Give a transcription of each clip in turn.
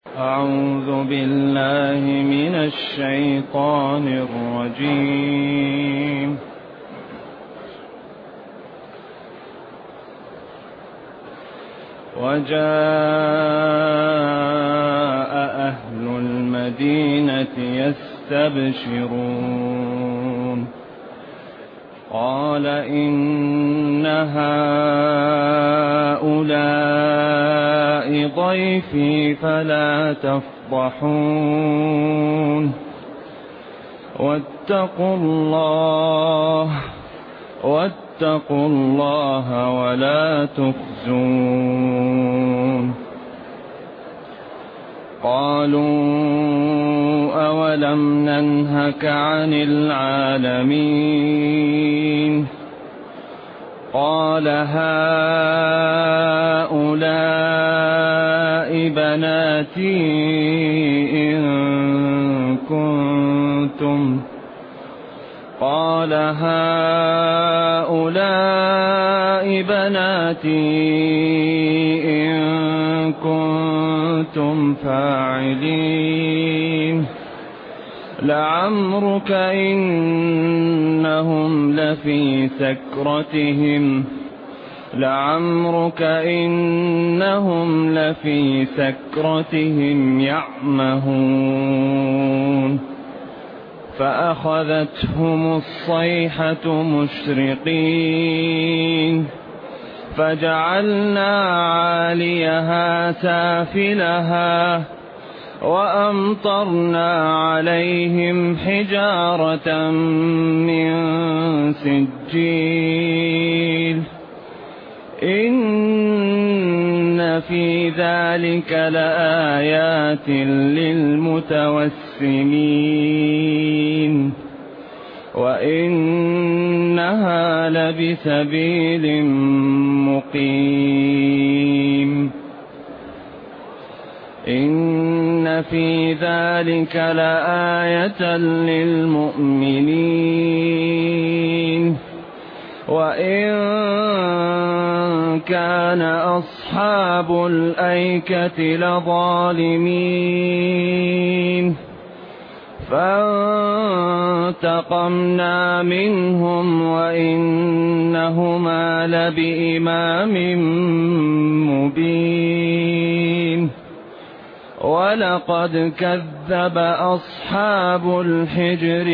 أعوذ بالله من الشيطان الرجيم. وجاء أهل المدينة يستبشرون قال إن هؤلاء ضيفي فلا تفضحون واتقوا الله ولا تخزون. قالوا أولم ننهك عن العالمين قال هؤلاء بناتي إن كنتم فاعلين. لعمرك إنهم لفي سكرتهم يعمهون فأخذتهم الصيحة مشرقين فجعلنا عاليها سافلها وأمطرنا عليهم حجارة من سجيل إن في ذلك لآيات للمتوسمين وإنها لبسبيل مقيم. إن في ذلك لآية للمؤمنين وإن كان أصحاب الأيكة لظالمين فانتقمنا منهم وإنهما لبإمام مبين. ولقد كذب أصحاب الحجر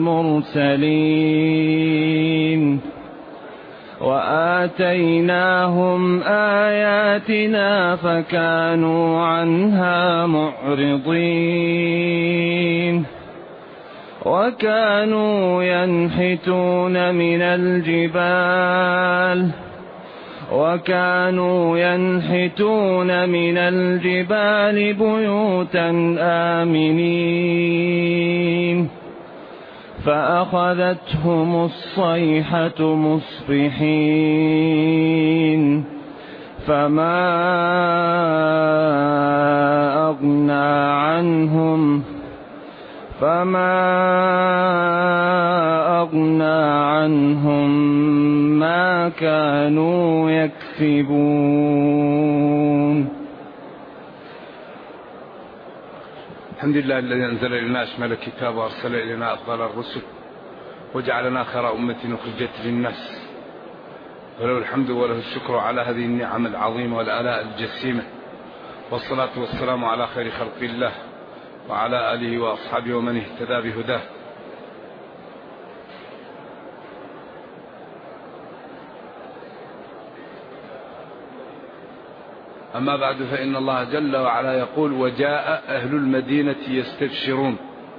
المرسلين وآتيناهم آياتنا فكانوا عنها معرضين. وكانوا ينحتون من الجبال بيوتا آمنين فأخذتهم الصيحة مصبحين فما أغنى عنهم ما كانوا يكسبون. الحمد لله الذي أنزل إلينا أشمل الكتاب وأرسل إلينا أفضل الرسل وجعلنا خير أمة أخرجت للناس، وله الحمد وله الشكر على هذه النعم العظيمة والآلاء الجسيمة، والصلاة والسلام على خير خلق الله وعلى آله وأصحابه ومن اهتدى بهداه. أما بعد، فإن الله جل وعلا يقول: وجاء أهل المدينة يستبشرون.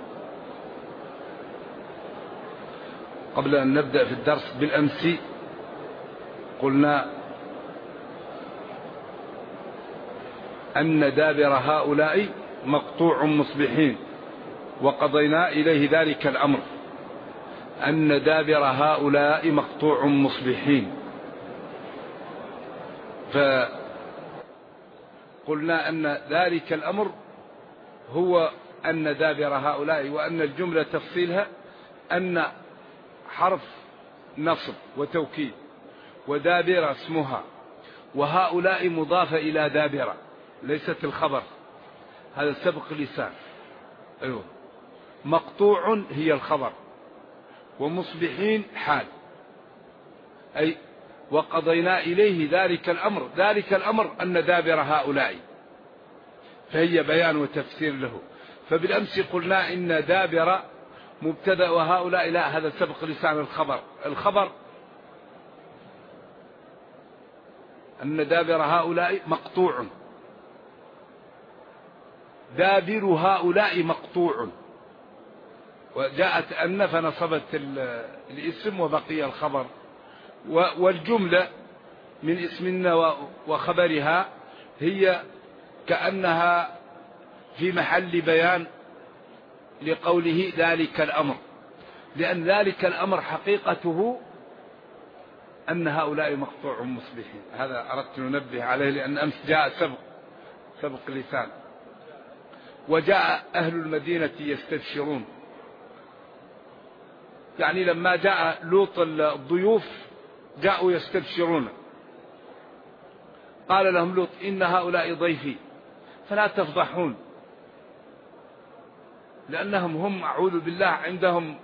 قبل أن نبدأ في الدرس بالأمس قلنا أن دابر هؤلاء مقطوع مصبحين، وقضينا إليه ذلك الأمر أن دابر هؤلاء مقطوع مصبحين. فقلنا أن ذلك الأمر هو أن دابر هؤلاء، وأن الجملة تفصيلها أن حرف نصب وتوكيد، ودابر اسمها، وهؤلاء مضافة إلى دابر ليست الخبر. هذا سبق لسان. أيوه. مقطوع هي الخبر، ومصبحين حال، أي وقضينا إليه ذلك الأمر. ذلك الأمر أن دابر هؤلاء، فهي بيان وتفسير له. فبالأمس قلنا إن دابر مبتدأ وهؤلاء لا، هذا سبق لسان الخبر. الخبر أن دابر هؤلاء مقطوع، دابر هؤلاء مقطوع، وجاءت أن فنصبت الاسم وبقي الخبر. والجملة من اسمنا وخبرها هي كأنها في محل بيان لقوله ذلك الأمر، لأن ذلك الأمر حقيقته أن هؤلاء مقطوع مصبحين. هذا أردت ننبه عليه، لأن أمس جاء سبق لسان. وجاء أهل المدينة يستبشرون، يعني لما جاء لوط الضيوف جاءوا يستبشرون. قال لهم لوط إن هؤلاء ضيفي فلا تفضحون، لأنهم هم أعوذ بالله عندهم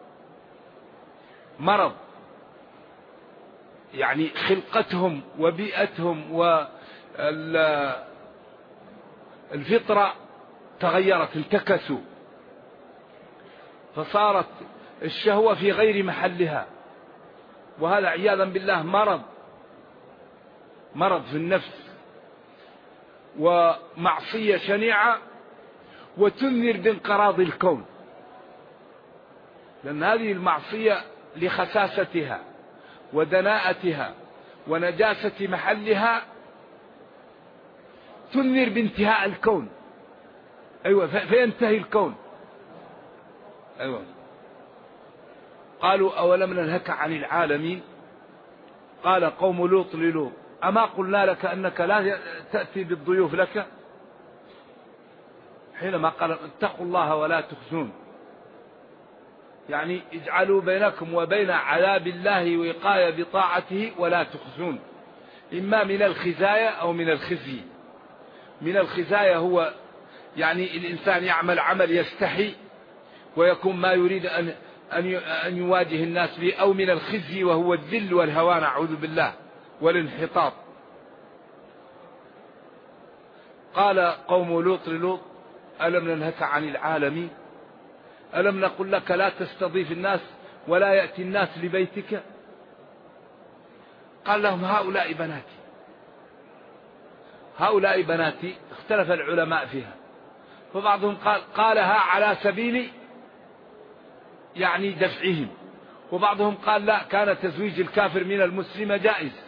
مرض، يعني خلقتهم وبيئتهم والفطرة تغيرت، انتكسوا، فصارت الشهوة في غير محلها، وهذا عياذا بالله مرض في النفس ومعصية شنيعة، وتنذر بانقراض الكون، لأن هذه المعصية لخساستها ودناءتها ونجاسة محلها تنذر بانتهاء الكون. أيوة، فينتهي الكون. أيوة. قالوا أولم ننهك عن العالمين؟ قال قوم لوط للوط أما قلنا لك أنك لا تأتي بالضيوف لك؟ حينما قال اتقوا الله ولا تخزون، يعني اجعلوا بينكم وبين عذاب الله وقاية بطاعته ولا تخزون، إما من الخزايا أو من الخزي. من الخزايا هو يعني الإنسان يعمل عمل يستحي ويكون ما يريد أن يواجه الناس به، أو من الخزي وهو الذل والهوان أعوذ بالله والانحطاط. قال قوم لوط للوط ألم ننهك عن العالمين؟ ألم نقل لك لا تستضيف الناس ولا يأتي الناس لبيتك؟ قال لهم هؤلاء بناتي. هؤلاء بناتي اختلف العلماء فيها، فبعضهم قالها على سبيل يعني دفعهم، وبعضهم قال لا، كان تزويج الكافر من المسلمة جائز،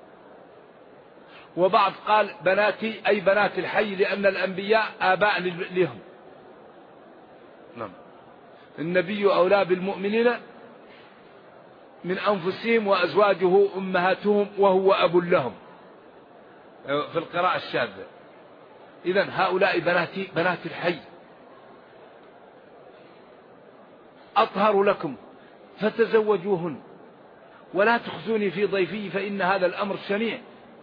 وبعض قال بناتي أي بنات الحي، لأن الأنبياء آباء لهم. نعم، النبي أولى بالمؤمنين من أنفسهم وأزواجه أمهاتهم وهو أب لهم في القراءة الشاذة. إذن هؤلاء بناتي بنات الحي أطهر لكم فتزوجوهن ولا تخزوني في ضيفي فإن هذا الأمر شنيع.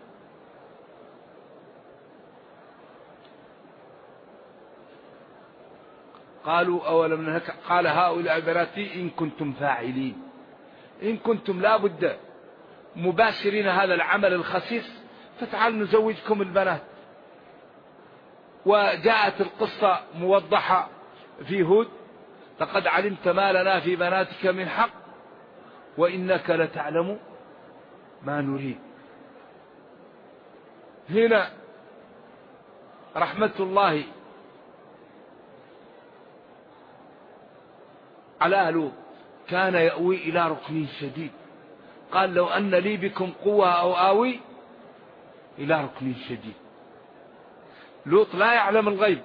قالوا أولم ننهك؟ قال هؤلاء بناتي إن كنتم فاعلين، إن كنتم لا بد مباشرين هذا العمل الخسيس فتعالوا نزوجكم البنات. وجاءت القصة موضحة في هود لقد علمت ما لنا في بناتك من حق وإنك لتعلم ما نريد. هنا رحمة الله على لوط كان يأوي إلى ركن شديد، قال لو أن لي بكم قوة أو آوي إلى ركن شديد. لوط لا يعلم الغيب.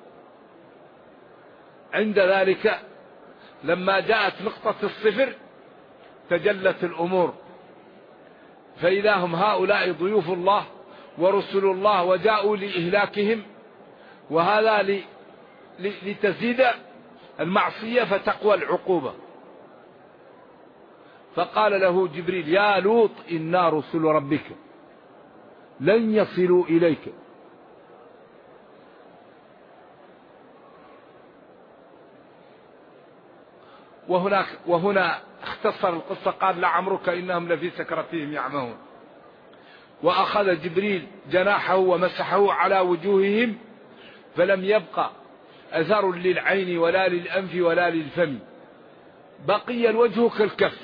عند ذلك لما جاءت نقطة الصفر تجلت الأمور، فإذا هم هؤلاء ضيوف الله ورسل الله وجاءوا لإهلاكهم، وهذا لتزيد المعصية فتقوى العقوبة. فقال له جبريل يا لوط إنا رسل ربك لن يصلوا إليك وهنا اختصر القصة قال لعمرك إنهم لفي سكرتهم يعمهون. وأخذ جبريل جناحه ومسحه على وجوههم فلم يبقى أثر للعين ولا للأنف ولا للفم، بقي الوجه كالكف.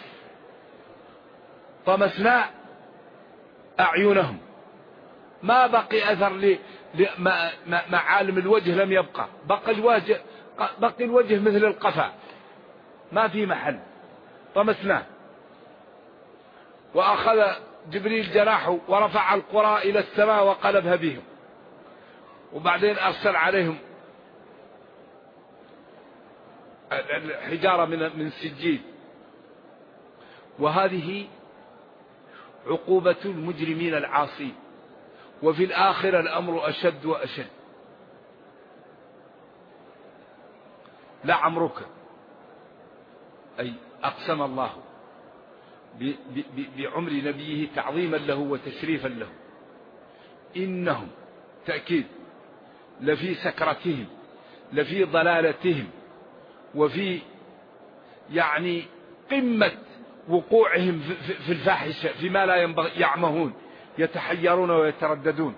طمسنا أعينهم، ما بقي أثر معالم الوجه لم يبقى، بقي الوجه مثل القفا، ما في محل. طمسناه. وأخذ جبريل جناحه ورفع القرى إلى السماء وقلبها بهم، وبعدين أرسل عليهم الحجارة من سجيل. وهذه عقوبة المجرمين العاصين، وفي الآخرة الأمر أشد وأشد. لعمرك أي أقسم الله بعمر نبيه تعظيما له وتشريفا له، إنهم تأكيد لفي سكرتهم، لفي ضلالتهم، وفي يعني قمة وقوعهم في الفاحشة، فيما لا ينبغي، يعمهون، يتحيرون ويترددون.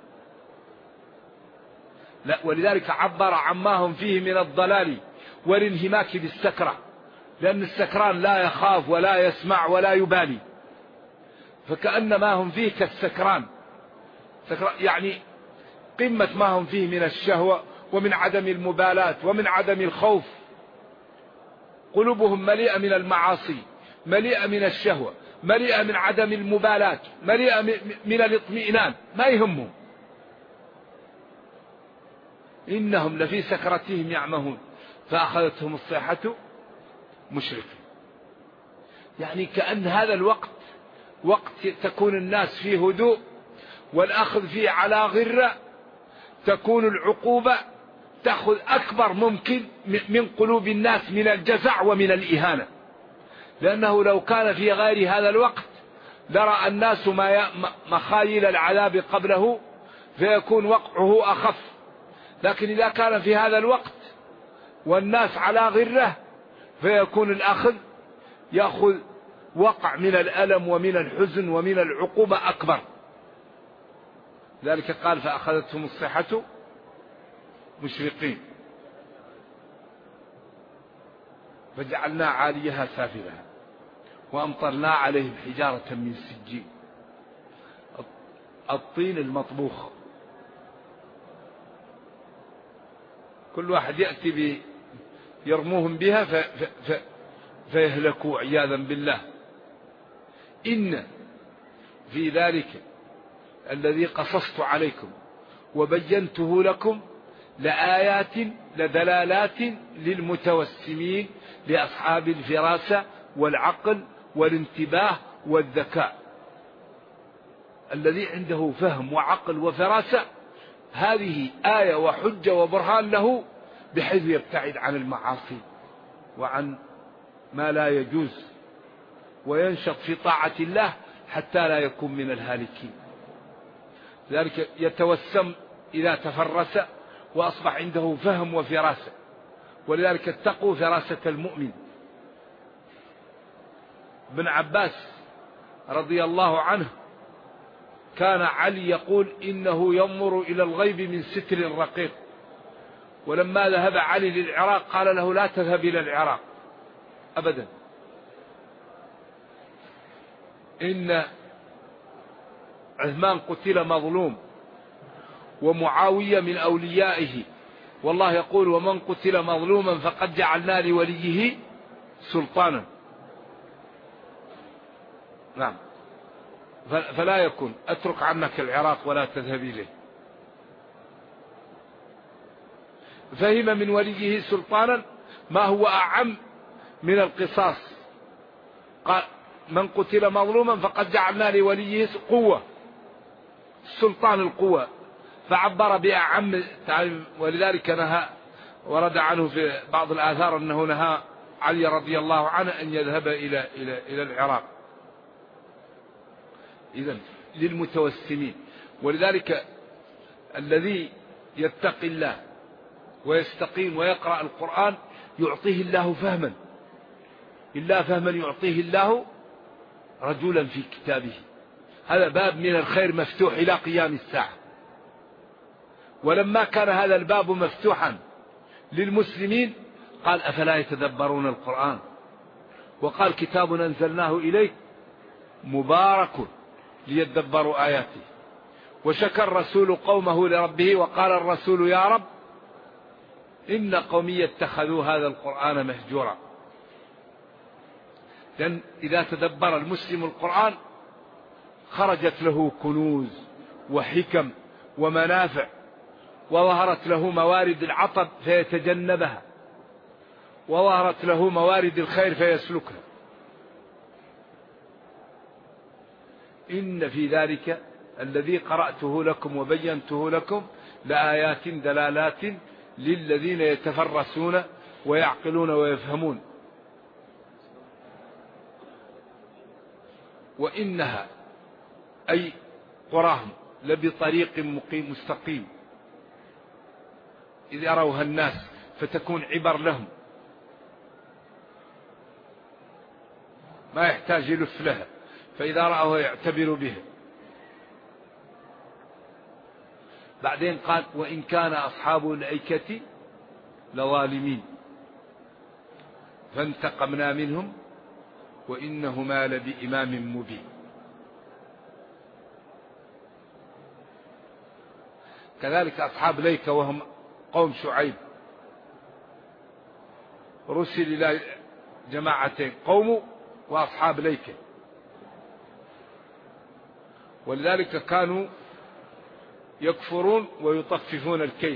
لا، ولذلك عبر عما هم فيه من الضلال والانهماك بالسكرة، لأن السكران لا يخاف ولا يسمع ولا يبالي، فكأن ما هم فيه كالسكران، يعني قمة ما هم فيه من الشهوة ومن عدم المبالاة ومن عدم الخوف. قلوبهم مليئة من المعاصي، مليئة من الشهوة، مليئة من عدم المبالاة، مليئة من الاطمئنان، ما يهمهم. إنهم لفي سكرتهم يعمهون فأخذتهم الصيحة مشرقين. يعني كأن هذا الوقت وقت تكون الناس فيه هدوء والأخذ فيه على غرة، تكون العقوبة تأخذ أكبر ممكن من قلوب الناس من الجزع ومن الإهانة، لأنه لو كان في غير هذا الوقت لرى الناس مخايل العذاب قبله فيكون وقعه أخف. لكن إذا كان في هذا الوقت والناس على غرة فيكون الأخذ يأخذ وقع من الألم ومن الحزن ومن العقوبة أكبر. ذلك قال فأخذتهم الصيحة مشرقين فجعلنا عاليها سافلها وأمطرنا عليهم حجارة من سجيل، الطين المطبوخ. كل واحد يأتي يرموهم بها فيهلكوا عياذا بالله. إن في ذلك الذي قصصت عليكم وبينته لكم لآيات لدلالات للمتوسمين، لأصحاب الفراسة والعقل والانتباه والذكاء. الذي عنده فهم وعقل وفراسة هذه آية وحجة وبرهان له، بحيث يبتعد عن المعاصي وعن ما لا يجوز وينشط في طاعة الله حتى لا يكون من الهالكين. ذلك يتوسم إذا تفرس وأصبح عنده فهم وفراسة، ولذلك اتقوا فراسة المؤمن. ابن عباس رضي الله عنه كان علي يقول إنه ينظر إلى الغيب من ستر رقيق، ولما ذهب علي للعراق قال له لا تذهب إلى العراق أبدا، إن عثمان قتل مظلوم ومعاوية من أوليائه، والله يقول ومن قتل مظلوما فقد جعلنا لوليه سلطانا. نعم، فلا يكون اترك عنك العراق ولا تذهب إليه. فهم من وليه سلطانا ما هو أعم من القصاص. قال من قتل مظلوما فقد جعلنا لوليه قوة، سلطان القوة، فعبر بأعم. ولذلك نهى، ورد عنه في بعض الآثار أنه نهى علي رضي الله عنه أن يذهب إلى العراق. إذن للمتوسمين. ولذلك الذي يتقي الله ويستقيم ويقرأ القرآن يعطيه الله فهما إلا فهما يعطيه الله رجلا في كتابه. هذا باب من الخير مفتوح إلى قيام الساعة. ولما كان هذا الباب مفتوحا للمسلمين قال أفلا يتدبرون القرآن، وقال كتاب أنزلناه إليك مبارك ليدبروا آياته. وشكى الرسول قومه لربه وقال الرسول يا رب إن قومي اتخذوا هذا القرآن مهجورا. لأن إذا تدبر المسلم القرآن خرجت له كنوز وحكم ومنافع، وظهرت له موارد العطب فيتجنبها، وظهرت له موارد الخير فيسلكها. إن في ذلك الذي قرأته لكم وبينته لكم لآيات دلالات للذين يتفرسون ويعقلون ويفهمون. وإنها أي قراهم لبطريق مستقيم إذ يروها الناس فتكون عبر لهم، ما يحتاج يلف لها، فإذا رأوه يعتبر بها. بعدين قال وإن كان أصحاب الأيكة لظالمين فانتقمنا منهم وإنهما لبإمام مبين. كذلك أصحاب الأيكة وهم قوم شعيب رسل إلى جماعتين، قوم وأصحاب الأيكة، ولذلك كانوا يكفرون ويطففون الكيل.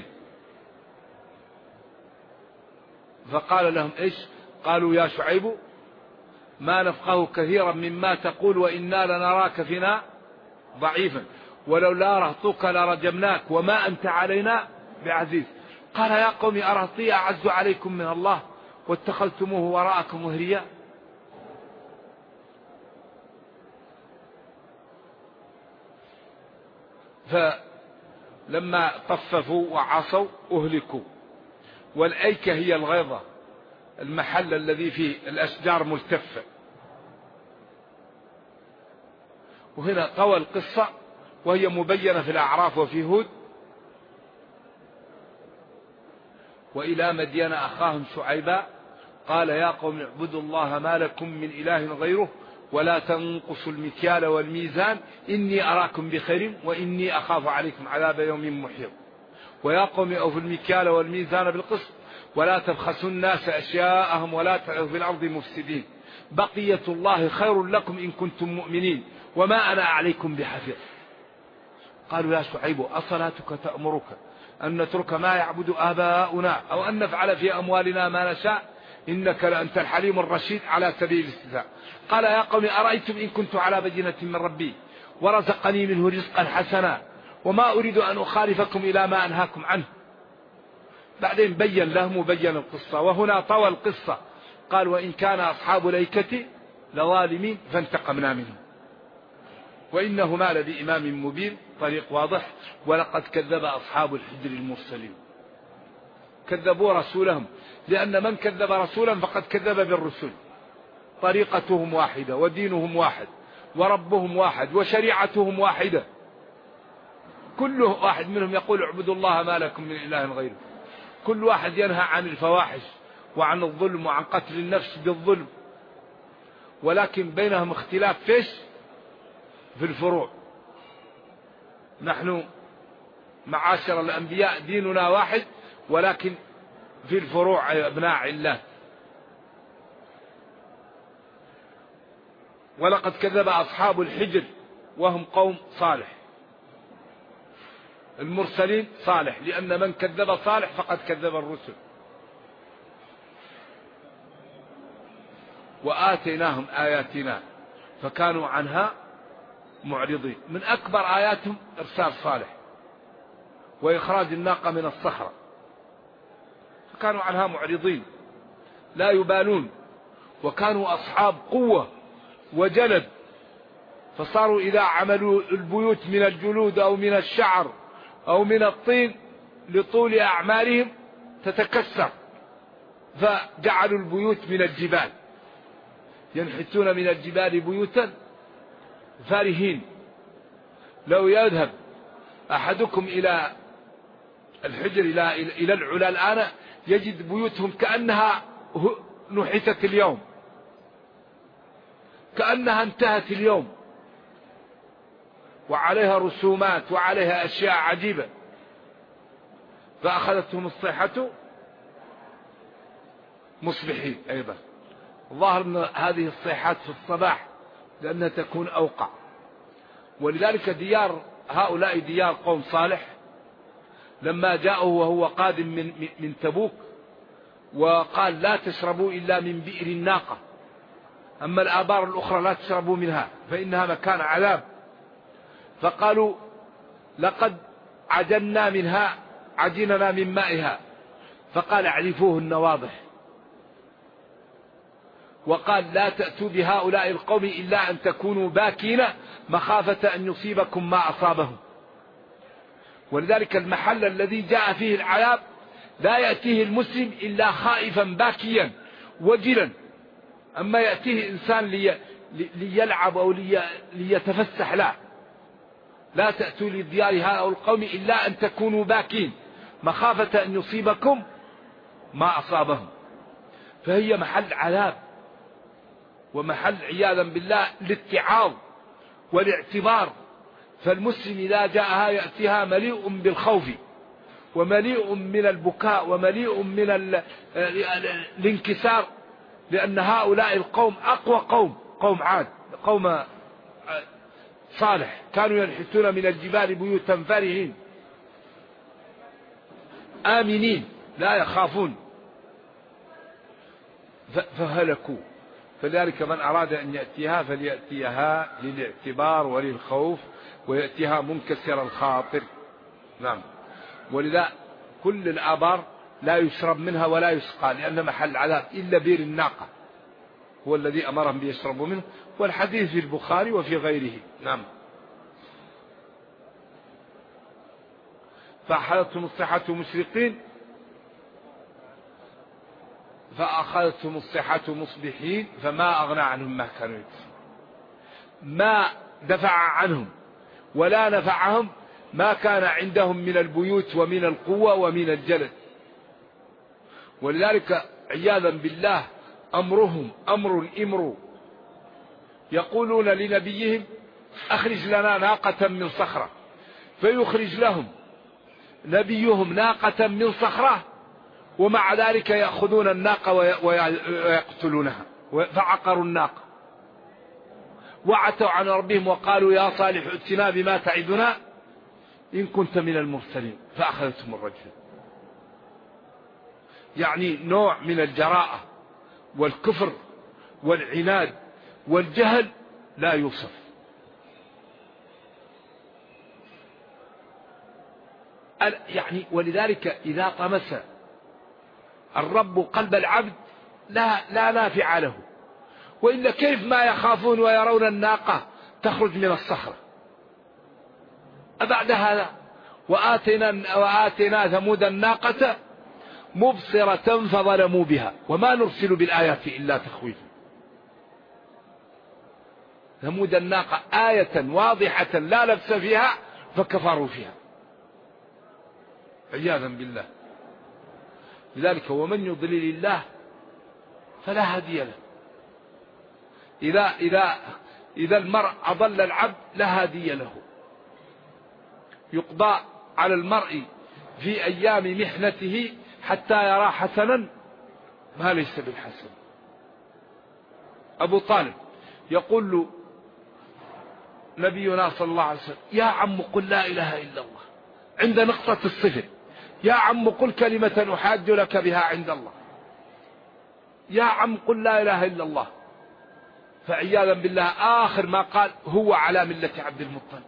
فقال لهم إيش؟ قالوا يا شعيب ما نفقه كثيرا مما تقول وإنا لنراك فينا ضعيفا ولولا رهطك لرجمناك وما أنت علينا بعزيز. قال يا قوم أرهطي أعز عليكم من الله واتخذتموه وراءكم مهريا. فلما طففوا وعصوا أهلكوا. والأيكة هي الغيضة، المحل الذي فيه الأشجار ملتفة. وهنا طوى القصة وهي مبينة في الأعراف وفي هود. وإلى مدين أخاهم شعيبا قال يا قوم اعبدوا الله ما لكم من إله غيره ولا تنقصوا المكيال والميزان إني أراكم بخير وإني أخاف عليكم عذاب يوم محيط. ويا قوم أوفوا المكيال والميزان بالقسط ولا تبخسوا الناس أشياءهم ولا تعثوا في الأرض مفسدين بقية الله خير لكم إن كنتم مؤمنين وما أنا عليكم بحفيظ. قالوا يا شعيب أصلاتك تأمرك أن نترك ما يعبد آباؤنا أو أن نفعل في أموالنا ما نشاء إنك لأنت الحليم الرشيد على سبيل الاستهزاء. قال يا قوم أرأيتم إن كنت على بينة من ربي ورزقني منه رزقا حسنا وما أريد أن أخالفكم إلى ما أنهاكم عنه. بعدين بين لهم وبين القصة. وهنا طوى القصة قال وإن كان أصحاب الأيكة لظالمين فانتقمنا منهم وإنهما لبإمام مبين، طريق واضح. ولقد كذب أصحاب الحجر المرسلين، كذبوا رسولهم، لأن من كذب رسولا فقد كذب بالرسل. طريقتهم واحدة ودينهم واحد وربهم واحد وشريعتهم واحدة، كل واحد منهم يقول اعبدوا الله ما لكم من إله غيره. كل واحد ينهى عن الفواحش وعن الظلم وعن قتل النفس بالظلم، ولكن بينهم اختلاف فيش في الفروع. نحن معاشر الأنبياء ديننا واحد ولكن في الفروع أبناء علات. ولقد كذب أصحاب الحجر وهم قوم صالح، المرسلين صالح، لأن من كذب صالح فقد كذب الرسل. وآتيناهم آياتنا فكانوا عنها معرضين. من أكبر آياتهم إرسال صالح وإخراج الناقة من الصحراء، فكانوا عنها معرضين لا يبالون. وكانوا أصحاب قوة وجلد، فصاروا إذا عملوا البيوت من الجلود أو من الشعر أو من الطين لطول أعمالهم تتكسر، فجعلوا البيوت من الجبال ينحتون من الجبال بيوتا فارهين. لو يذهب أحدكم إلى الحجر إلى العلا الآن يجد بيوتهم كأنها نحتت اليوم، كأنها انتهت اليوم، وعليها رسومات وعليها أشياء عجيبة. فأخذتهم الصيحة مصبحين. أيضا ظاهر أن هذه الصيحات في الصباح لأنها تكون أوقع. ولذلك ديار هؤلاء ديار قوم صالح لما جاءه وهو قادم من تبوك وقال لا تشربوا إلا من بئر الناقة، أما الآبار الأخرى لا تشربوا منها فإنها مكان عذاب. فقالوا لقد عجلنا منها عجننا من مائها، فقال اعرفوه النواضح، وقال لا تأتوا بهؤلاء القوم إلا أن تكونوا باكين مخافة أن يصيبكم ما أصابهم. ولذلك المحل الذي جاء فيه العذاب لا يأتيه المسلم إلا خائفا باكيا وجلا، أما يأتيه إنسان ليلعب أو ليتفسح لا تأتوا لديار هؤلاء القوم إلا أن تكونوا باكين مخافة أن يصيبكم ما أصابهم. فهي محل عذاب ومحل عياذا بالله الاتعاظ والاعتبار. فالمسلم إذا جاءها يأتيها مليء بالخوف ومليء من البكاء ومليء من الانكسار، لأن هؤلاء القوم أقوى قوم عاد، قوم صالح كانوا ينحتون من الجبال بيوتا فارهين آمنين لا يخافون فهلكوا. فذلك من أراد أن يأتيها فليأتيها للاعتبار وللخوف ويأتيها منكسر الخاطر. نعم. ولذا كل الآبار لا يشرب منها ولا يسقى لأن محل عذاب إلا بئر الناقة هو الذي أمرهم بيشربوا منه، والحديث في البخاري وفي غيره. نعم. فأخذتهم الصيحة مشرقين فأخذتهم الصيحة مصبحين فما أغنى عنهم ما كانوا يكسبون. ما دفع عنهم ولا نفعهم ما كان عندهم من البيوت ومن القوة ومن الجلد. ولذلك عياذا بالله أمرهم أمر الإمر، يقولون لنبيهم أخرج لنا ناقة من صخرة، فيخرج لهم نبيهم ناقة من صخرة، ومع ذلك يأخذون الناقة ويقتلونها. فعقروا الناقة وعتوا عن ربهم وقالوا يا صالح ائتنا بما تعدنا إن كنت من المرسلين، فأخذتهم الرجفة. يعني نوع من الجراءة والكفر والعناد والجهل لا يوصف. يعني ولذلك إذا طمس الرب قلب العبد لا نافع له، وإلا كيف ما يخافون ويرون الناقة تخرج من الصخرة. أبعد هذا وآتينا ثمود الناقة مبصرة فظلموا بها وما نرسل بالآيات إلا تخويفا. ثمود الناقة آية واضحة لا لبس فيها فكفروا فيها عياذا بالله. لذلك ومن يضلل الله فلا هادي له. إذا المرء أضل العبد لا هادي له. يقضى على المرء في أيام محنته حتى يرى حسنا ما ليس بالحسن. أبو طالب يقول له نبينا صلى الله عليه وسلم يا عم قل لا إله إلا الله عند نقطة الصفر، يا عم قل كلمة أحاج لك بها عند الله، يا عم قل لا إله إلا الله. فعياذا بالله آخر ما قال هو على ملة عبد المطلب.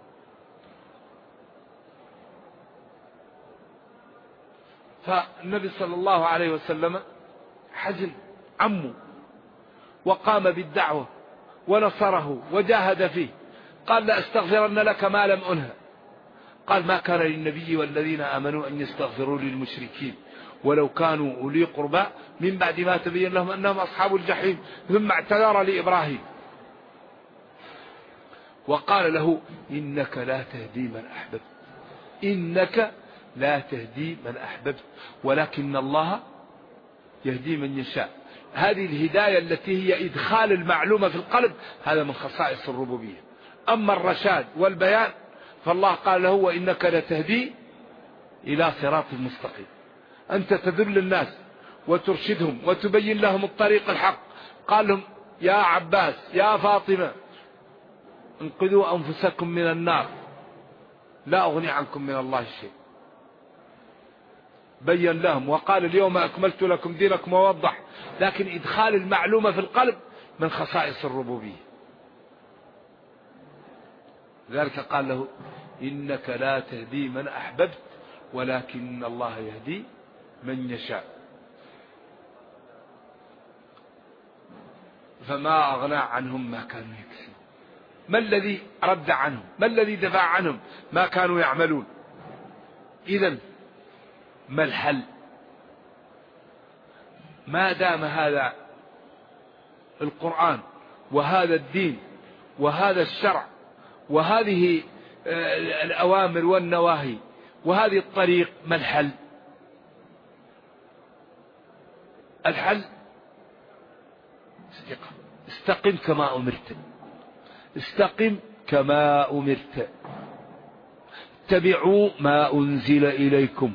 فالنبي صلى الله عليه وسلم حزن عمه وقام بالدعوة ونصره وجاهد فيه. قال لأستغفرن لك ما لم أنهى، قال ما كان للنبي والذين آمنوا أن يستغفروا للمشركين ولو كانوا أولي قربى من بعد ما تبين لهم أنهم أصحاب الجحيم. ثم اعتذر لإبراهيم وقال له إنك لا تهدي من أحببت، إنك لا تهدي من أحببت ولكن الله يهدي من يشاء. هذه الهداية التي هي إدخال المعلومة في القلب هذا من خصائص الربوبية. أما الرشاد والبيان فالله قال له وإنك لتهدي إلى صراط مستقيم، أنت تدل الناس وترشدهم وتبين لهم الطريق الحق. قال لهم يا عباس يا فاطمة انقذوا أنفسكم من النار لا أغني عنكم من الله شيء. بين لهم وقال اليوم أكملت لكم دينكم ووضح. لكن إدخال المعلومة في القلب من خصائص الربوبية. ذلك قال له إنك لا تهدي من أحببت ولكن الله يهدي من يشاء. فما أغنى عنهم ما كانوا يكسبون. ما الذي رد عنهم؟ ما الذي دفع عنهم ما كانوا يعملون؟ إذن ما الحل؟ ما دام هذا القرآن وهذا الدين وهذا الشرع وهذه الأوامر والنواهي وهذه الطريق، ما الحل؟ الحل استقم كما أمرت، استقم كما أمرت، اتبعوا ما أنزل إليكم.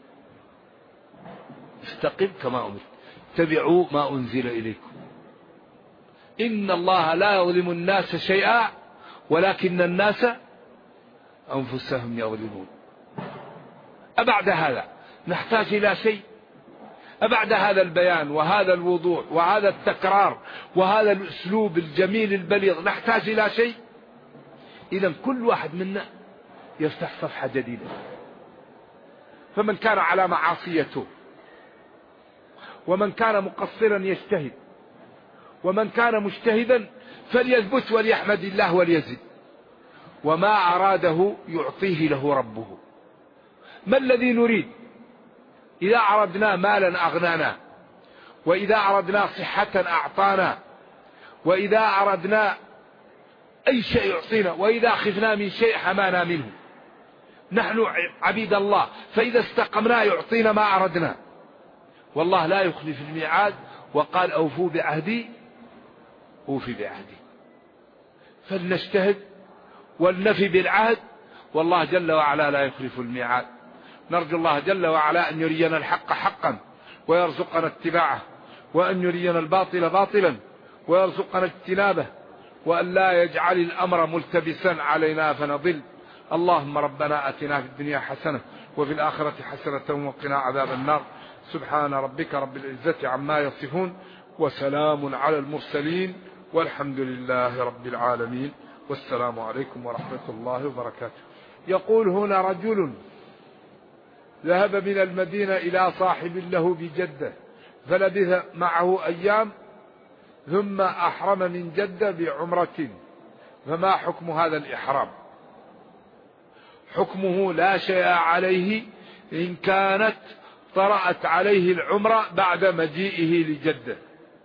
استقم كما أمرت، اتبعوا ما أنزل إليكم. إن الله لا يظلم الناس شيئا ولكن الناس أنفسهم يظلمون. أبعد هذا نحتاج إلى شيء؟ أبعد هذا البيان وهذا الوضوح وهذا التكرار وهذا الأسلوب الجميل البليغ نحتاج إلى شيء؟ إذن كل واحد منا يفتح صفحة جديدة. فمن كان على معاصيته ومن كان مقصرا يجتهد ومن كان مجتهدا فليثبت وليحمد الله وليزد. وما أراده يعطيه له ربه. ما الذي نريد؟ إذا أردنا مالا أغنانا، وإذا أردنا صحة أعطانا، وإذا أردنا أي شيء يعطينا، وإذا خفنا من شيء حمانا منه. نحن عبيد الله، فإذا استقمنا يعطينا ما أردنا. والله لا يخلف الميعاد، وقال أوفوا بعهدي أوفي بعهدي. فلنجتهد ولنفي بالعهد، والله جل وعلا لا يخلف الميعاد. نرجو الله جل وعلا أن يرينا الحق حقا ويرزقنا اتباعه، وأن يرينا الباطل باطلا ويرزقنا اجتنابه، وأن لا يجعل الأمر ملتبسا علينا فنضل. اللهم ربنا أتنا في الدنيا حسنة وفي الآخرة حسنة وقنا عذاب النار. سبحان ربك رب العزة عما يصفون وسلام على المرسلين والحمد لله رب العالمين. والسلام عليكم ورحمة الله وبركاته. يقول هنا رجل ذهب من المدينة إلى صاحب له بجدة فلبث معه أيام ثم أحرم من جدة بعمرة، فما حكم هذا الإحرام؟ حكمه لا شيء عليه إن كانت طرأت عليه العمرة بعد مجيئه لجدة.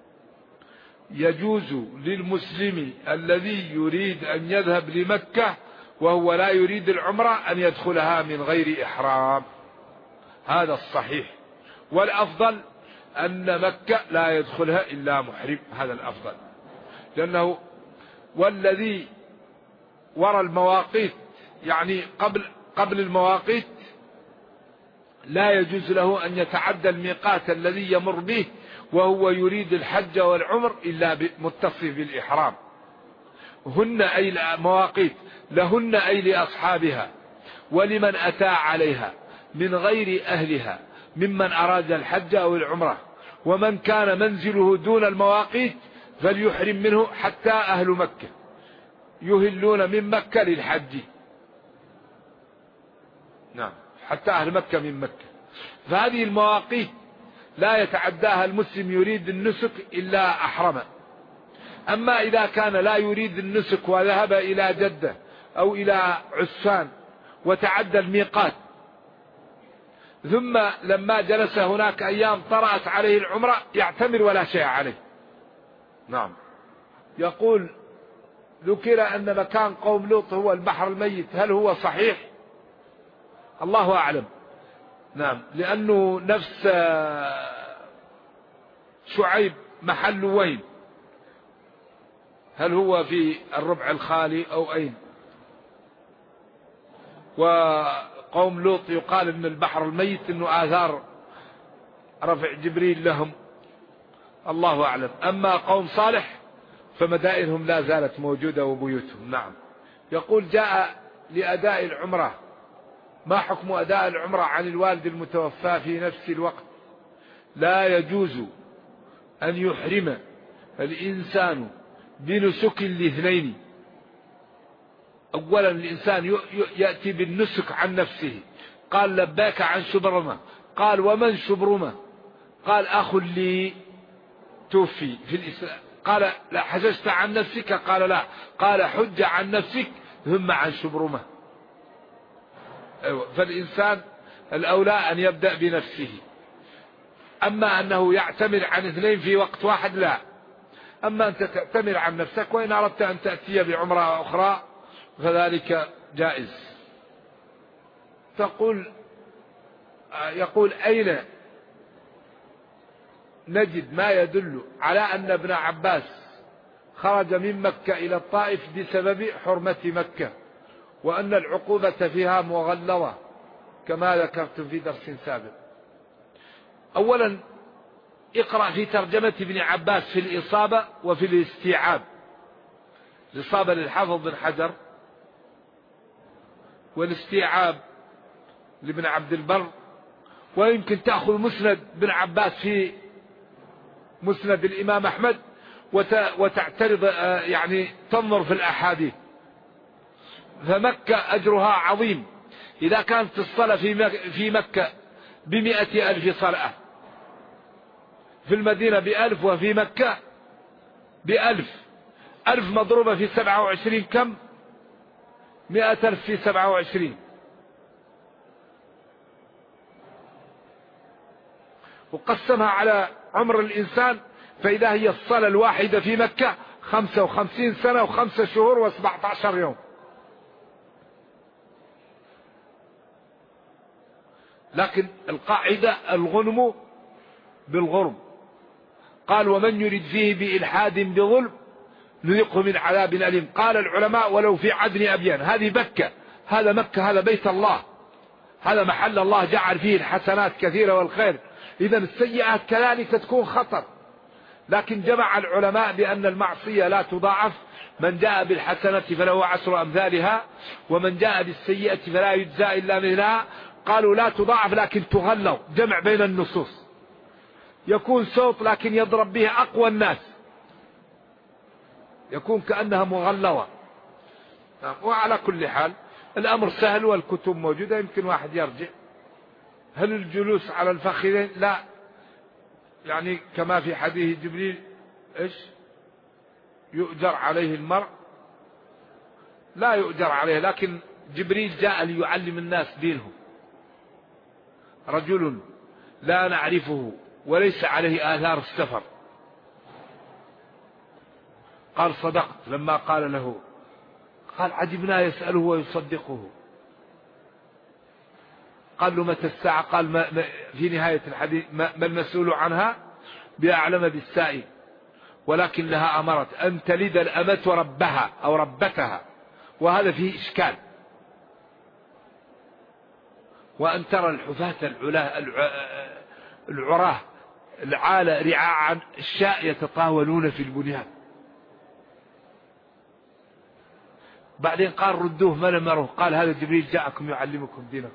يجوز للمسلم الذي يريد أن يذهب لمكة وهو لا يريد العمرة أن يدخلها من غير إحرام، هذا الصحيح. والأفضل أن مكة لا يدخلها إلا محرم، هذا الأفضل. لأنه والذي وراء المواقيت يعني قبل المواقيت لا يجوز له أن يتعدى الميقات الذي يمر به وهو يريد الحج والعمر إلا متصف بالإحرام. هن أي مواقيت لهن أي لأصحابها ولمن أتى عليها من غير أهلها ممن أراد الحج أو العمرة. ومن كان منزله دون المواقيت فليحرم منه حتى أهل مكة يهلون من مكة للحج. نعم، حتى أهل مكة من مكة. فهذه المواقيت لا يتعداها المسلم يريد النسك إلا أحرم. أما إذا كان لا يريد النسك وذهب إلى جدة أو إلى عسفان وتعدى الميقات، ثم لما جلس هناك أيام طرأت عليه العمرة يعتمر ولا شيء عليه. نعم. يقول ذكر أن مكان قوم لوط هو البحر الميت، هل هو صحيح؟ الله أعلم. نعم، لأنه نفس شعيب محل وين؟ هل هو في الربع الخالي أو أين؟ وقوم لوط يقال أن البحر الميت أنه آثار رفع جبريل لهم، الله أعلم. أما قوم صالح فمدائنهم لا زالت موجودة وبيوتهم. نعم. يقول جاء لأداء العمرة، ما حكم أداء العمرة عن الوالد المتوفى في نفس الوقت؟ لا يجوز أن يحرم الإنسان بنسك لاثنين. أولا الإنسان يأتي بالنسك عن نفسه، قال لباك عن شبرمة، قال ومن شبرمة؟ قال أخ لي توفي في الإسلام. قال لا حججت عن نفسك؟ قال لا. قال حج عن نفسك ثم عن شبرمة. فالإنسان الأولى أن يبدأ بنفسه. أما أنه يعتمر عن اثنين في وقت واحد لا. أما أنت تعتمر عن نفسك، وإن أردت أن تأتي بعمرة أخرى فذلك جائز. يقول أين نجد ما يدل على أن ابن عباس خرج من مكة إلى الطائف بسبب حرمة مكة، وأن العقوبة فيها مغلظة كما ذكرت في درس سابق؟ أولا اقرأ في ترجمة ابن عباس في الإصابة وفي الاستيعاب. الإصابة للحافظ بن حجر، والاستيعاب لابن عبد البر، ويمكن تأخذ مسند بن عباس في مسند الإمام أحمد وتعترض، يعني تنظر في الأحاديث. فمكة أجرها عظيم إذا كانت الصلاة في مكة ب100,000 صلاة، في المدينة ب1000 وفي مكة ب1000. 1000 مضروبة في 27 كم؟ 100,000 في 27. وقسمها على عمر الإنسان، فإذا هي الصلاة الواحدة في مكة 55 سنة و5 شهور و17 يوم. لكن القاعدة الغنم بالغرم. قال ومن يرد فيه بإلحاد بظلم نذقه من عذاب أليم. قال العلماء ولو في عدن أبيان. هذه مكة، هذا مكة، هذا بيت الله، هذا محل الله جعل فيه الحسنات كثيرة والخير. إذا السيئات كذلك تكون خطر. لكن جمع العلماء بأن المعصية لا تضاعف، من جاء بالحسنة فله 10 أمثالها، ومن جاء بالسيئة فلا يجزى إلا مثلها. قالوا لا تضاعف لكن تغلظ، جمع بين النصوص. يكون صوت لكن يضرب به أقوى الناس، يكون كأنها مغلظة. وعلى كل حال الأمر سهل والكتب موجودة، يمكن واحد يرجع. هل الجلوس على الفخذين؟ لا، يعني كما في حديث جبريل إيش يؤجر عليه المرء؟ لا يؤجر عليه، لكن جبريل جاء ليعلم الناس دينهم. رجل لا نعرفه وليس عليه آثار السفر، قال صدقت لما قال له، قال عجبنا يسأله ويصدقه. قال له متى الساعة؟ قال في نهاية الحديث ما المسؤول عنها بأعلم بالسائل، ولكن لها أمرت أن تلد الأمة ربها أو ربتها، وهذا فيه إشكال. وأن ترى الحفاة العراه العالة رعاعا الشاء يتطاولون في البنيان. بعدين قال ردوه ما لم يروه، قال هذا جبريل جاءكم يعلمكم دينكم.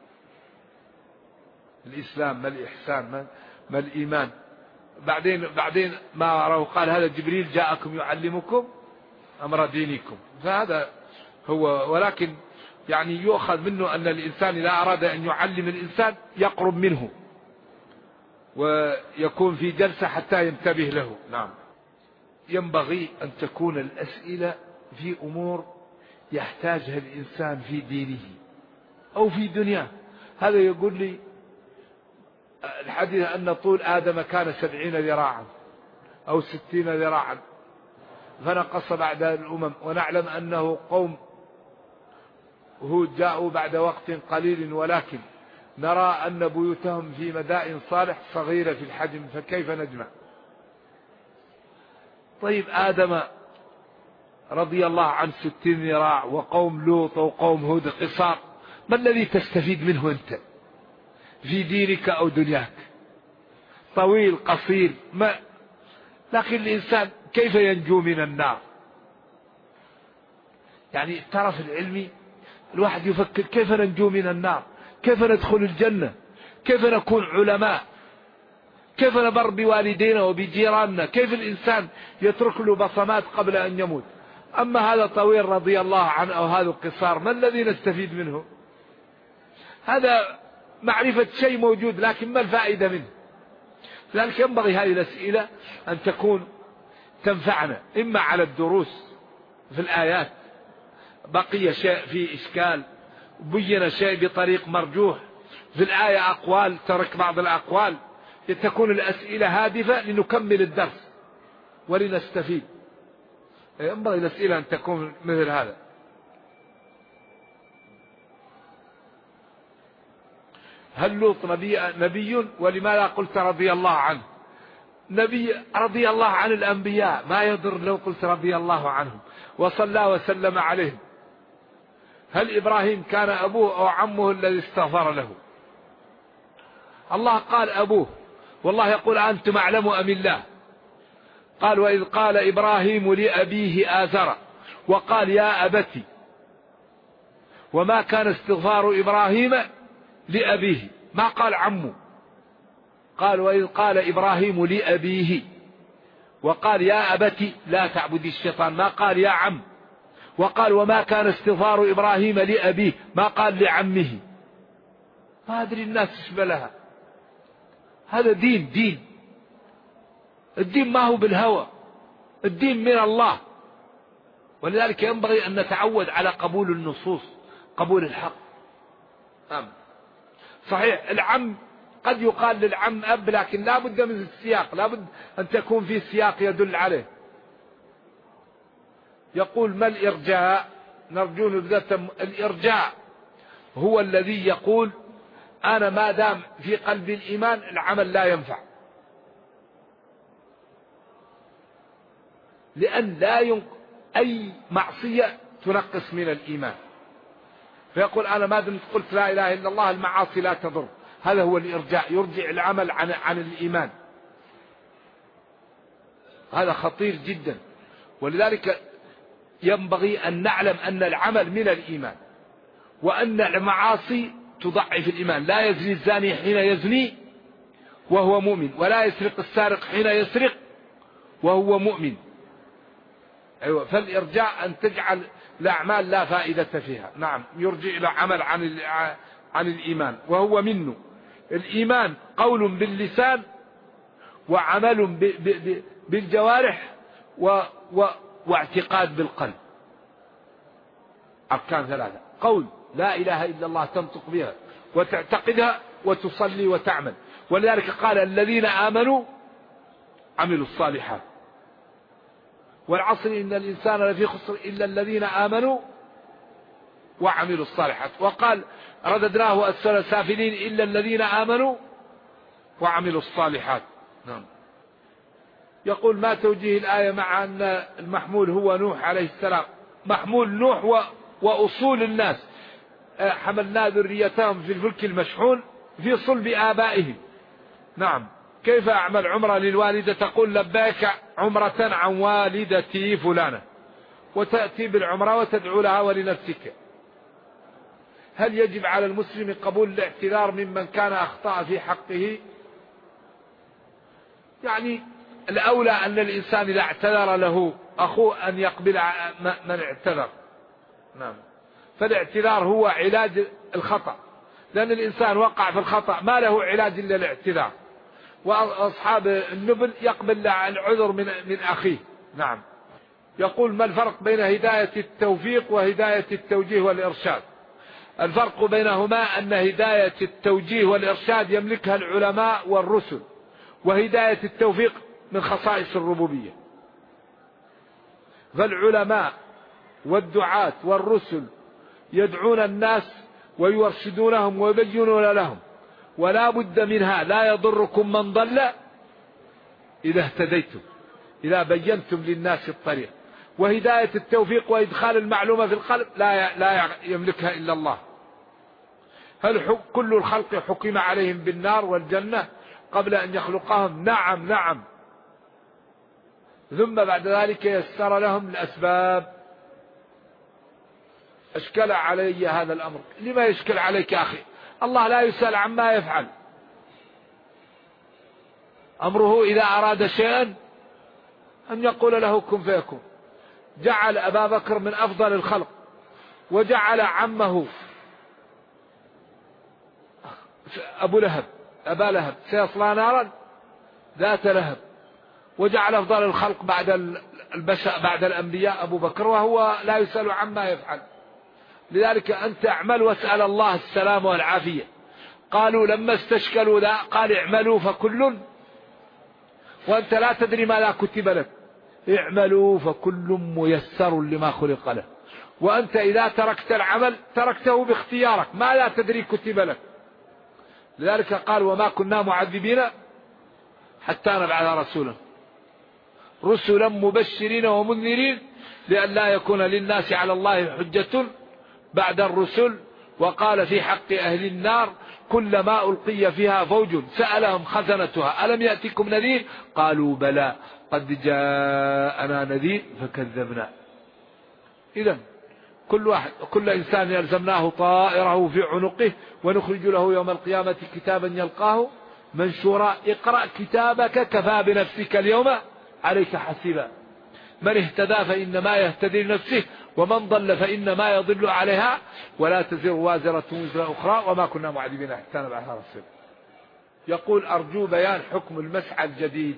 الإسلام ما الإحسان ما الإيمان. بعدين ما روه قال هذا جبريل جاءكم يعلمكم أمر دينكم. فهذا هو، ولكن يعني يؤخذ منه أن الإنسان إذا أراد أن يعلم الإنسان يقرب منه ويكون في جلسة حتى ينتبه له. نعم. ينبغي أن تكون الأسئلة في أمور يحتاجها الإنسان في دينه، أو في دنياه. هذا يقول لي الحديث أن طول آدم كان 70 ذراعا أو 60 ذراعا، فنقص بعد الأمم، ونعلم أنه قوم هود جاءوا بعد وقت قليل، ولكن نرى أن بيوتهم في مدائن صالح صغيرة في الحجم، فكيف نجمع؟ طيب آدم رضي الله عن 60 ذراع، وقوم لوط وقوم هود قصار، ما الذي تستفيد منه أنت في دينك أو دنياك؟ طويل قصير ما، لكن الإنسان كيف ينجو من النار؟ يعني الطرف العلمي الواحد يفكر كيف ننجو من النار، كيف ندخل الجنة، كيف نكون علماء، كيف نبر بوالدينا وبجيراننا، كيف الإنسان يترك له بصمات قبل أن يموت. أما هذا طويل رضي الله عنه أو هذا قصار، ما الذي نستفيد منه؟ هذا معرفة شيء موجود، لكن ما الفائدة منه؟ لذلك ينبغي هذه الأسئلة أن تكون تنفعنا، إما على الدروس في الآيات بقي شيء فيه إشكال، بين شيء بطريق مرجوح في الآية، أقوال ترك بعض الأقوال، تكون الأسئلة هادفة لنكمل الدرس ولنستفيد. ينبغي الأسئلة أن تكون مثل هذا. هل لوط نبي؟ ولماذا قلت رضي الله عنه؟ نبي رضي الله عن الأنبياء، ما يضر لو قلت رضي الله عنهم وصلى وسلم عليهم. هل إبراهيم كان أبوه أو عمه الذي استغفر له؟ الله قال أبوه، والله يقول أنتم أعلم أم الله؟ قال وإذ قال إبراهيم لأبيه آزر وقال يا أبتي، وما كان استغفار إبراهيم لأبيه، ما قال عمه، قال وإذ قال إبراهيم لأبيه وقال يا أبتي لا تعبدي الشيطان، ما قال يا عم، وقال وما كان استغفار إبراهيم لأبيه، ما قال لعمه. ما أدري الناس تشبلها. هذا دين الدين ما هو بالهوى، الدين من الله، ولذلك ينبغي أن نتعود على قبول النصوص، قبول الحق. صحيح العم قد يقال للعم أب، لكن لا بد من السياق، لا بد أن تكون في سياق يدل عليه. يقول ما الإرجاء؟ نرجو نبذة. الإرجاء هو الذي يقول أنا ما دام في قلب الإيمان العمل لا ينفع، لأن لا أي معصية تنقص من الإيمان، فيقول أنا ما دمت قلت لا إله إلا الله المعاصي لا تضر. هذا هو الإرجاء، يرجع العمل عن الإيمان. هذا خطير جدا، ولذلك ينبغي أن نعلم أن العمل من الإيمان، وأن المعاصي تضعف الإيمان. لا يزني الزاني حين يزني وهو مؤمن، ولا يسرق السارق حين يسرق وهو مؤمن. أيوة، فالإرجاء أن تجعل الأعمال لا فائدة فيها. نعم، يرجع إلى عمل عن الإيمان، وهو منه. الإيمان قول باللسان وعمل بالجوارح واعتقاد بالقلب. أركان ثلاثة: قول لا إله إلا الله تنطق بها وتعتقدها وتصلي وتعمل. ولذلك قال الذين آمنوا عملوا الصالحات، والعصر إن الإنسان لفي خسر إلا الذين آمنوا وعملوا الصالحات. وقال رددناه أسفل سافلين إلا الذين آمنوا وعملوا الصالحات. نعم. يقول ما توجيه الآية مع أن المحمول هو نوح عليه السلام؟ محمول نوح وأصول الناس، حملنا ذريتهم في الفلك المشحون في صلب آبائهم. نعم. كيف أعمل عمرة للوالدة تقول لبيك عمرة عن والدتي فلانة، وتأتي بالعمرة وتدعو لها ولنفسك. هل يجب على المسلم قبول الاعتذار ممن كان أخطأ في حقه؟ يعني الأولى أن الإنسان إذا اعتذر له أخوه أن يقبل من اعتذر. نعم. فالاعتذار هو علاج الخطأ، لأن الإنسان وقع في الخطأ ما له علاج إلا الاعتذار، وأصحاب النبل يقبل العذر من أخيه. نعم. يقول ما الفرق بين هداية التوفيق وهداية التوجيه والإرشاد؟ الفرق بينهما أن هداية التوجيه والإرشاد يملكها العلماء والرسل، وهداية التوفيق من خصائص الربوبية. فالعلماء والدعاة والرسل يدعون الناس ويرشدونهم ويبينون لهم، ولا بد منها، لا يضركم من ضل إذا اهتديتم، إذا بينتم للناس الطريق. وهداية التوفيق وإدخال المعلومة في القلب لا يملكها إلا الله. هل كل الخلق حكم عليهم بالنار والجنة قبل أن يخلقهم؟ نعم نعم. ثم بعد ذلك يسر لهم الأسباب. أشكل علي هذا الأمر. لما يشكل عليك يا أخي؟ الله لا يسأل عما يفعل. أمره إذا أراد شيئا أن يقول له كن فيكون. جعل أبا بكر من أفضل الخلق، وجعل عمه أبا لهب سيصلى نارا ذات لهب، وجعل أفضل الخلق بعد الأنبياء أبو بكر، وهو لا يسأل عما يفعل. لذلك أنت اعمل واسأل الله السلام والعافية. قالوا لما استشكلوا ذا قال اعملوا فكل، وأنت لا تدري ماذا كتب لك. اعملوا فكل ميسر لما خلق له. وأنت إذا تركت العمل تركته باختيارك، ما لا تدري كتب لك. لذلك قال وما كنا معذبين حتى نبعث رسولا، رسلا مبشرين ومنذرين لئلا يكون للناس على الله حجة بعد الرسل. وقال في حق أهل النار كلما ألقي فيها فوج سألهم خزنتها ألم يأتكم نذير قالوا بلى قد جاءنا نذير فكذبنا. إذن كل إنسان يلزمناه طائره في عنقه ونخرج له يوم القيامة كتابا يلقاه منشورا اقرأ كتابك كفى بنفسك اليوم عليك حسيبا. من اهتدى فإنما يهتدي لنفسه، ومن ضل فإنما يضل عليها، ولا تزر وازرة وزر أخرى، وما كنا معذبين حتى نبعث رسولا. يقول أرجو بيان حكم المسعى الجديد.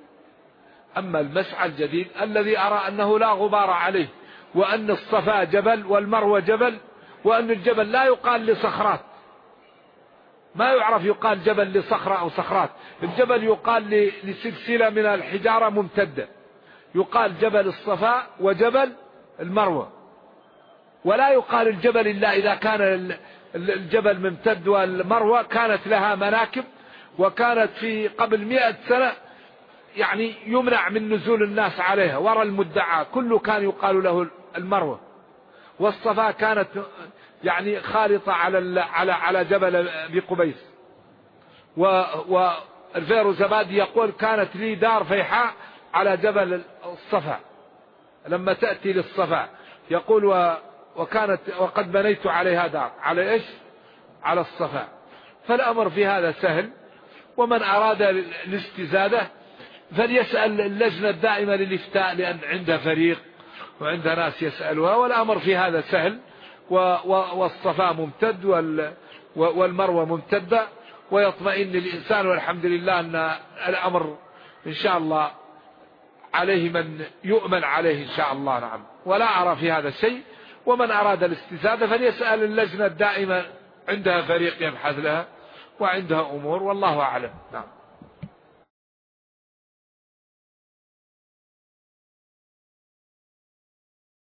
أما المسعى الجديد الذي أرى أنه لا غبار عليه، وأن الصفا جبل والمروة جبل، وأن الجبل لا يقال لصخرات، ما يعرف يقال جبل لصخرة أو صخرات. الجبل يقال لسلسلة من الحجارة ممتدة، يقال جبل الصفا وجبل المروة، ولا يقال الجبل إلا إذا كان الجبل ممتد. والمروة كانت لها مناكب، وكانت في قبل 100 سنة يعني يمنع من نزول الناس عليها وراء المدعى، كله كان يقال له المروة. والصفا كانت يعني خالطة على جبل بقبيس. والفيروزبادي يقول كانت لي دار فيحاء على جبل الصفا لما تأتي للصفا، يقول وقد بنيت عليها دار. على إيش؟ على الصفا. فالأمر في هذا سهل. ومن أراد الاستزادة فليسأل اللجنة الدائمة للإفتاء، لأن عندها فريق وعندها ناس يسألوها، والأمر في هذا سهل. والصفا ممتد والمروة ممتدة، ويطمئن الإنسان، والحمد لله أن الأمر إن شاء الله عليه من يؤمن عليه إن شاء الله. نعم، ولا أرى في هذا شيء. ومن أراد الاستزادة فليسأل اللجنة الدائمة، عندها فريق يبحث لها وعندها أمور، والله أعلم. نعم.